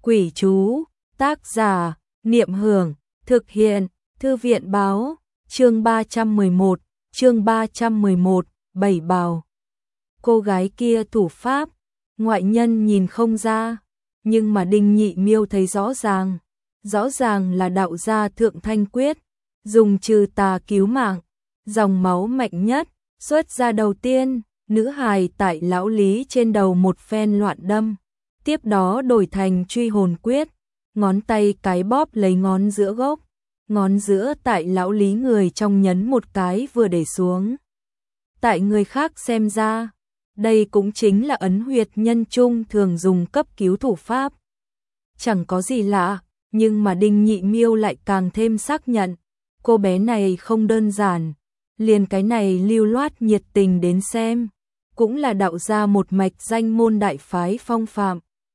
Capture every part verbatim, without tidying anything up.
Quỷ chú, tác giả, Niệm Hưởng, thực hiện, Thư viện báo, chương ba trăm mười một, chương ba trăm mười một, Bảy Bào. Cô gái kia thủ pháp, ngoại nhân nhìn không ra, nhưng mà Đinh Nhị Miêu thấy rõ ràng, rõ ràng là đạo gia Thượng Thanh Quyết, dùng trừ tà cứu mạng, dòng máu mạnh nhất, xuất ra đầu tiên, nữ hài tại lão lý trên đầu một phen loạn đâm, tiếp đó đổi thành truy hồn quyết, ngón tay cái bóp lấy ngón giữa gốc, ngón giữa tại lão lý người trong nhấn một cái vừa để xuống. Tại người khác xem ra, đây cũng chính là ấn huyệt nhân trung thường dùng cấp cứu thủ pháp. Chẳng có gì lạ, nhưng mà Đinh Nhị Miêu lại càng thêm xác nhận, cô bé này không đơn giản, liền cái này lưu loát nhiệt tình đến xem, cũng là đạo gia một mạch danh môn đại phái phong phạm.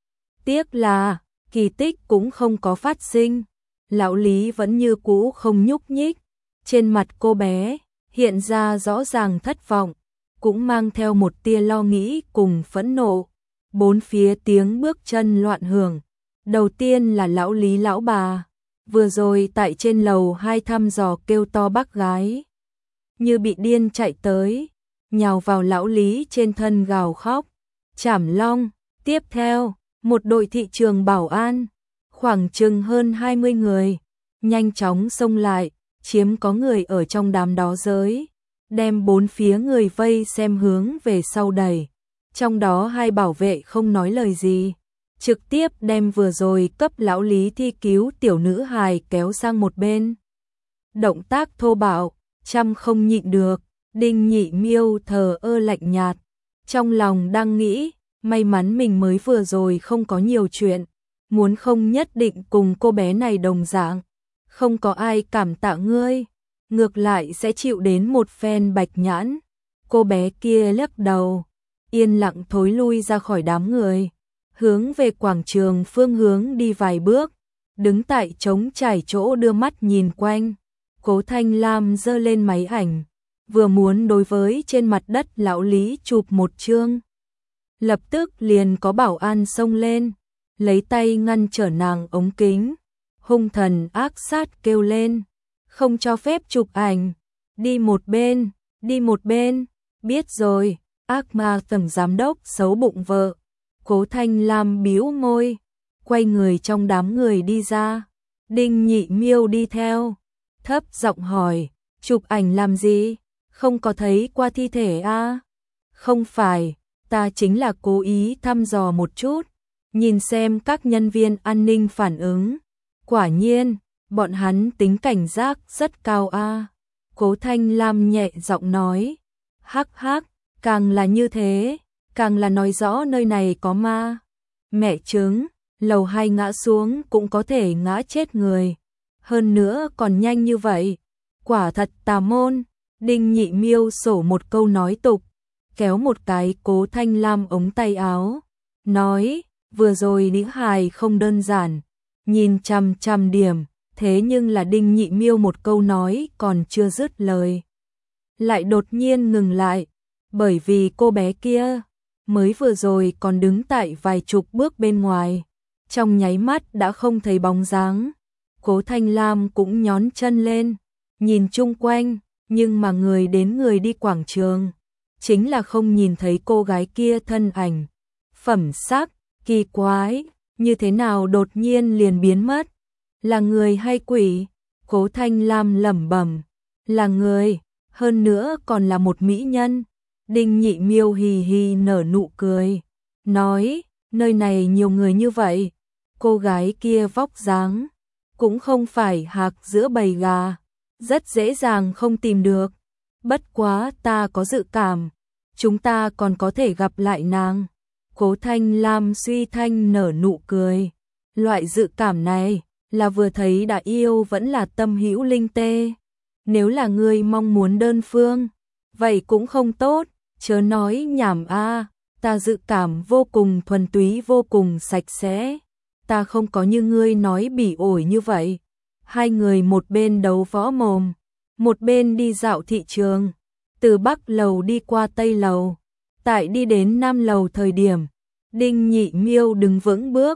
Tiếc là, kỳ tích cũng không có phát sinh, lão lý vẫn như cũ không nhúc nhích, trên mặt cô bé hiện ra rõ ràng thất vọng, cũng mang theo một tia lo nghĩ cùng phẫn nộ. Bốn phía tiếng bước chân loạn hưởng, đầu tiên là lão lý lão bà, vừa rồi tại trên lầu hai thăm dò kêu to bác gái, như bị điên chạy tới, nhào vào lão lý trên thân gào khóc, chảm long. Tiếp theo, một đội thị trường bảo an, khoảng chừng hơn hai mươi người, nhanh chóng xông lại, chiếm có người ở trong đám đó giới, đem bốn phía người vây xem hướng về sau đẩy. Trong đó hai bảo vệ không nói lời gì, trực tiếp đem vừa rồi cấp lão lý thi cứu tiểu nữ hài kéo sang một bên. Động tác thô bạo, trăm không nhịn được, Đinh Nhị Miêu thờ ơ lạnh nhạt, trong lòng đang nghĩ, may mắn mình mới vừa rồi không có nhiều chuyện, muốn không nhất định cùng cô bé này đồng dạng, không có ai cảm tạ ngươi, ngược lại sẽ chịu đến một phen bạch nhãn. Cô bé kia lắc đầu, yên lặng thối lui ra khỏi đám người, hướng về quảng trường phương hướng đi vài bước, đứng tại trống trải chỗ đưa mắt nhìn quanh. Cố Thanh Lam giơ lên máy ảnh, vừa muốn đối với trên mặt đất lão lý chụp một chương. Lập tức liền có bảo an xông lên, lấy tay ngăn trở nàng ống kính, hung thần ác sát kêu lên, không cho phép chụp ảnh, đi một bên, đi một bên, biết rồi, ác ma tổng giám đốc xấu bụng vợ. Cố Thanh Lam bĩu môi, quay người trong đám người đi ra, Đinh Nhị Miêu đi theo, thấp giọng hỏi, chụp ảnh làm gì, không có thấy qua thi thể à? Không phải, ta chính là cố ý thăm dò một chút, nhìn xem các nhân viên an ninh phản ứng. Quả nhiên, bọn hắn tính cảnh giác rất cao a. À. Cố Thanh Lam nhẹ giọng nói, hắc hắc, càng là như thế, càng là nói rõ nơi này có ma. Mẹ chứng, lầu hai ngã xuống cũng có thể ngã chết người, hơn nữa còn nhanh như vậy, quả thật tà môn. Đinh Nhị Miêu sổ một câu nói tục, kéo một cái Cố Thanh Lam ống tay áo, nói, vừa rồi nữ hài không đơn giản, nhìn chằm chằm điểm, thế nhưng là Đinh Nhị Miêu một câu nói còn chưa dứt lời, lại đột nhiên ngừng lại, bởi vì cô bé kia mới vừa rồi còn đứng tại vài chục bước bên ngoài, trong nháy mắt đã không thấy bóng dáng. Cố Thanh Lam cũng nhón chân lên, nhìn chung quanh, nhưng mà người đến người đi quảng trường, chính là không nhìn thấy cô gái kia thân ảnh. Phẩm sắc, kỳ quái, như thế nào đột nhiên liền biến mất? Là người hay quỷ? Cố Thanh Lam lẩm bẩm, là người, hơn nữa còn là một mỹ nhân. Đinh Nhị Miêu hì hì nở nụ cười, nói, nơi này nhiều người như vậy, cô gái kia vóc dáng cũng không phải hạc giữa bầy gà, rất dễ dàng không tìm được. Bất quá ta có dự cảm, chúng ta còn có thể gặp lại nàng. Cố Thanh Lam suy thanh nở nụ cười, loại dự cảm này là vừa thấy đã yêu vẫn là tâm hữu linh tê. Nếu là ngươi mong muốn đơn phương, vậy cũng không tốt, chớ nói nhảm a, ta dự cảm vô cùng thuần túy, vô cùng sạch sẽ, ta không có như ngươi nói bỉ ổi như vậy. Hai người một bên đấu võ mồm, một bên đi dạo thị trường, từ Bắc lầu đi qua Tây lầu, tại đi đến Nam lầu thời điểm, Đinh Nhị Miêu đứng vững bước,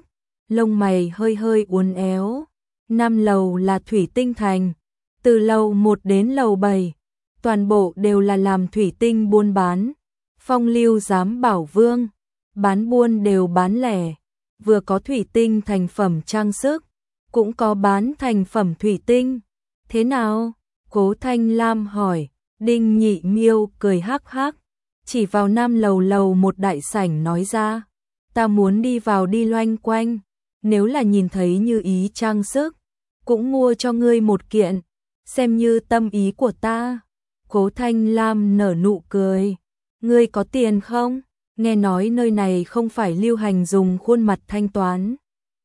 lông mày hơi hơi uốn éo. Năm lầu là thủy tinh thành, từ lầu một đến lầu bảy, toàn bộ đều là làm thủy tinh buôn bán. Phong Lưu Giám Bảo Vương, bán buôn đều bán lẻ, vừa có thủy tinh thành phẩm trang sức, cũng có bán thành phẩm thủy tinh. Thế nào? Cố Thanh Lam hỏi. Đinh Nhị Miêu cười hắc hắc, chỉ vào năm lầu lầu một đại sảnh nói ra, ta muốn đi vào đi loanh quanh, nếu là nhìn thấy như ý trang sức, cũng mua cho ngươi một kiện, xem như tâm ý của ta. Cố Thanh Lam nở nụ cười, ngươi có tiền không? Nghe nói nơi này không phải lưu hành dùng khuôn mặt thanh toán.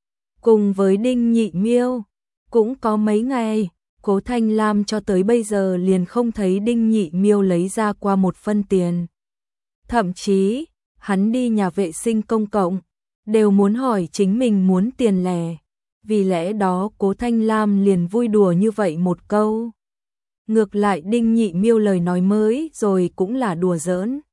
Cùng với Đinh Nhị Miêu, cũng có mấy ngày, Cố Thanh Lam cho tới bây giờ liền không thấy Đinh Nhị Miêu lấy ra qua một phân tiền. Thậm chí, hắn đi nhà vệ sinh công cộng, đều muốn hỏi chính mình muốn tiền lẻ. Vì lẽ đó Cố Thanh Lam liền vui đùa như vậy một câu. Ngược lại Đinh Nhị Miêu lời nói mới rồi cũng là đùa giỡn.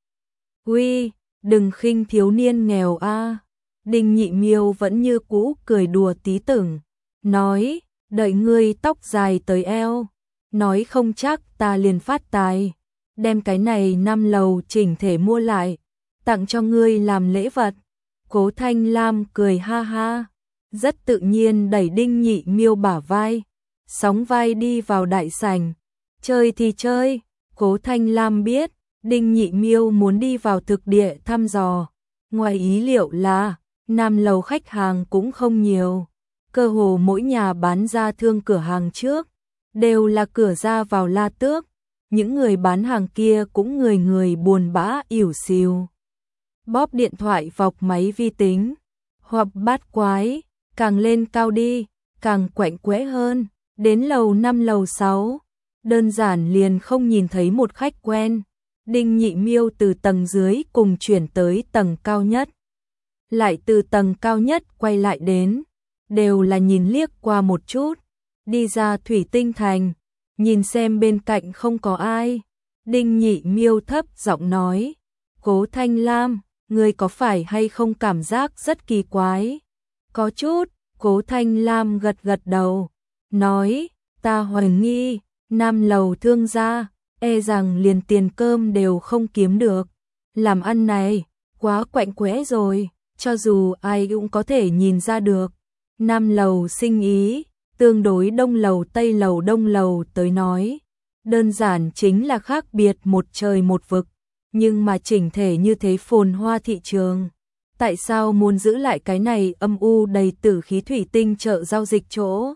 Uy, đừng khinh thiếu niên nghèo a. Đinh Nhị Miêu vẫn như cũ cười đùa tí tưởng, nói, đợi ngươi tóc dài tới eo, nói không chắc ta liền phát tài, đem cái này năm lầu chỉnh thể mua lại, tặng cho ngươi làm lễ vật. Cố Thanh Lam cười ha ha, rất tự nhiên đẩy Đinh Nhị Miêu bả vai, sóng vai đi vào đại sảnh. Chơi thì chơi, Cố Thanh Lam biết, Đinh Nhị Miêu muốn đi vào thực địa thăm dò. Ngoài ý liệu là, năm lầu khách hàng cũng không nhiều. Cơ hồ mỗi nhà bán ra thương cửa hàng trước, đều là cửa ra vào la tước. Những người bán hàng kia cũng người người buồn bã ỉu xìu. Bóp điện thoại vọc máy vi tính, hoặc bát quái, càng lên cao đi, càng quạnh quẽ hơn. Đến lầu năm lầu sáu, đơn giản liền không nhìn thấy một khách quen. Đinh Nhị Miêu từ tầng dưới cùng chuyển tới tầng cao nhất. Lại từ tầng cao nhất quay lại đến, đều là nhìn liếc qua một chút, đi ra thủy tinh thành, nhìn xem bên cạnh không có ai. Đinh Nhị Miêu thấp giọng nói, Cố Thanh Lam, ngươi có phải hay không cảm giác rất kỳ quái? Có chút. Cố Thanh Lam gật gật đầu, nói, ta hoài nghi, năm lầu thương gia, e rằng liền tiền cơm đều không kiếm được. Làm ăn này, quá quạnh quẽ rồi, cho dù ai cũng có thể nhìn ra được. Năm lầu sinh ý, tương đối đông lầu tây lầu đông lầu tới nói, đơn giản chính là khác biệt một trời một vực, nhưng mà chỉnh thể như thế phồn hoa thị trường. Tại sao muốn giữ lại cái này âm u đầy tử khí thủy tinh chợ giao dịch chỗ?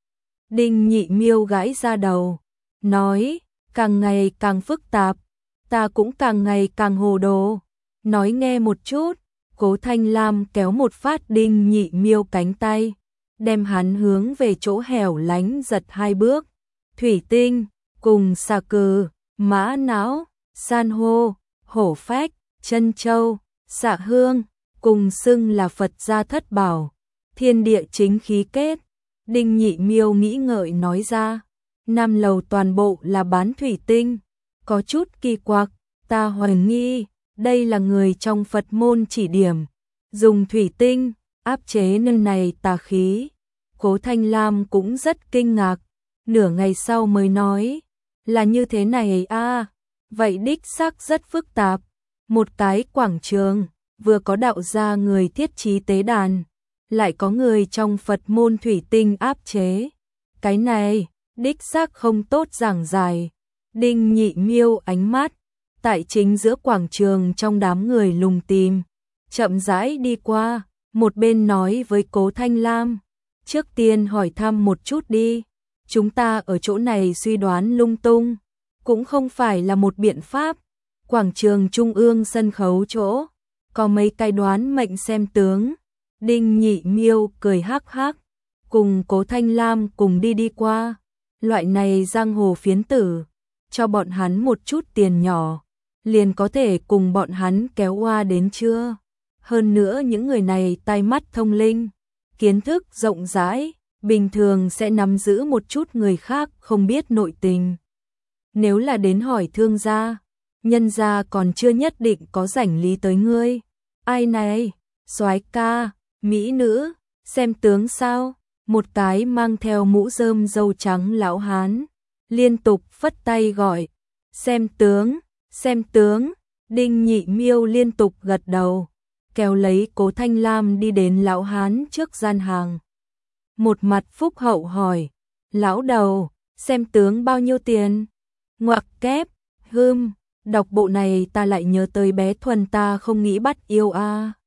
Đinh Nhị Miêu gãi ra đầu, nói, càng ngày càng phức tạp, ta cũng càng ngày càng hồ đồ. Nói nghe một chút. Cố Thanh Lam kéo một phát Đinh Nhị Miêu cánh tay, đem hắn hướng về chỗ hẻo lánh giật hai bước. Thủy tinh, cùng xà cừ, mã não, san hô, hổ phách, chân châu, xạ hương, cùng xưng là Phật gia thất bảo, thiên địa chính khí kết. Đinh Nhị Miêu nghĩ ngợi nói ra, năm lầu toàn bộ là bán thủy tinh, có chút kỳ quặc, ta hoài nghi, đây là người trong Phật môn chỉ điểm, dùng thủy tinh, áp chế nơi này tà khí. Cố Thanh Lam cũng rất kinh ngạc, nửa ngày sau mới nói, là như thế này a, vậy đích xác rất phức tạp. Một cái quảng trường, vừa có đạo gia người thiết trí tế đàn, lại có người trong Phật môn thủy tinh áp chế. Cái này, đích xác không tốt giảng giải. Đinh Nhị Miêu ánh mắt, tại chính giữa quảng trường trong đám người lùng tìm, chậm rãi đi qua, một bên nói với Cố Thanh Lam, trước tiên hỏi thăm một chút đi, chúng ta ở chỗ này suy đoán lung tung, cũng không phải là một biện pháp. Quảng trường trung ương sân khấu chỗ, có mấy cái đoán mệnh xem tướng. Đinh Nhị Miêu cười hắc hắc, cùng Cố Thanh Lam cùng đi đi qua. Loại này giang hồ phiến tử, cho bọn hắn một chút tiền nhỏ, liền có thể cùng bọn hắn kéo qua đến chưa? Hơn nữa những người này tai mắt thông linh, kiến thức rộng rãi, bình thường sẽ nắm giữ một chút người khác không biết nội tình. Nếu là đến hỏi thương gia, nhân gia còn chưa nhất định có rảnh lý tới ngươi. Ai này, soái ca, mỹ nữ, Xem tướng sao? Một cái mang theo mũ rơm râu trắng lão hán liên tục phất tay gọi, xem tướng, xem tướng. Đinh Nhị Miêu liên tục gật đầu, kéo lấy Cố Thanh Lam đi đến lão hán trước gian hàng. Một mặt phúc hậu hỏi, lão đầu, xem tướng bao nhiêu tiền? Ngoặc kép, hưm, đọc bộ này ta lại nhớ tới bé Thuần ta không nghĩ bắt yêu a.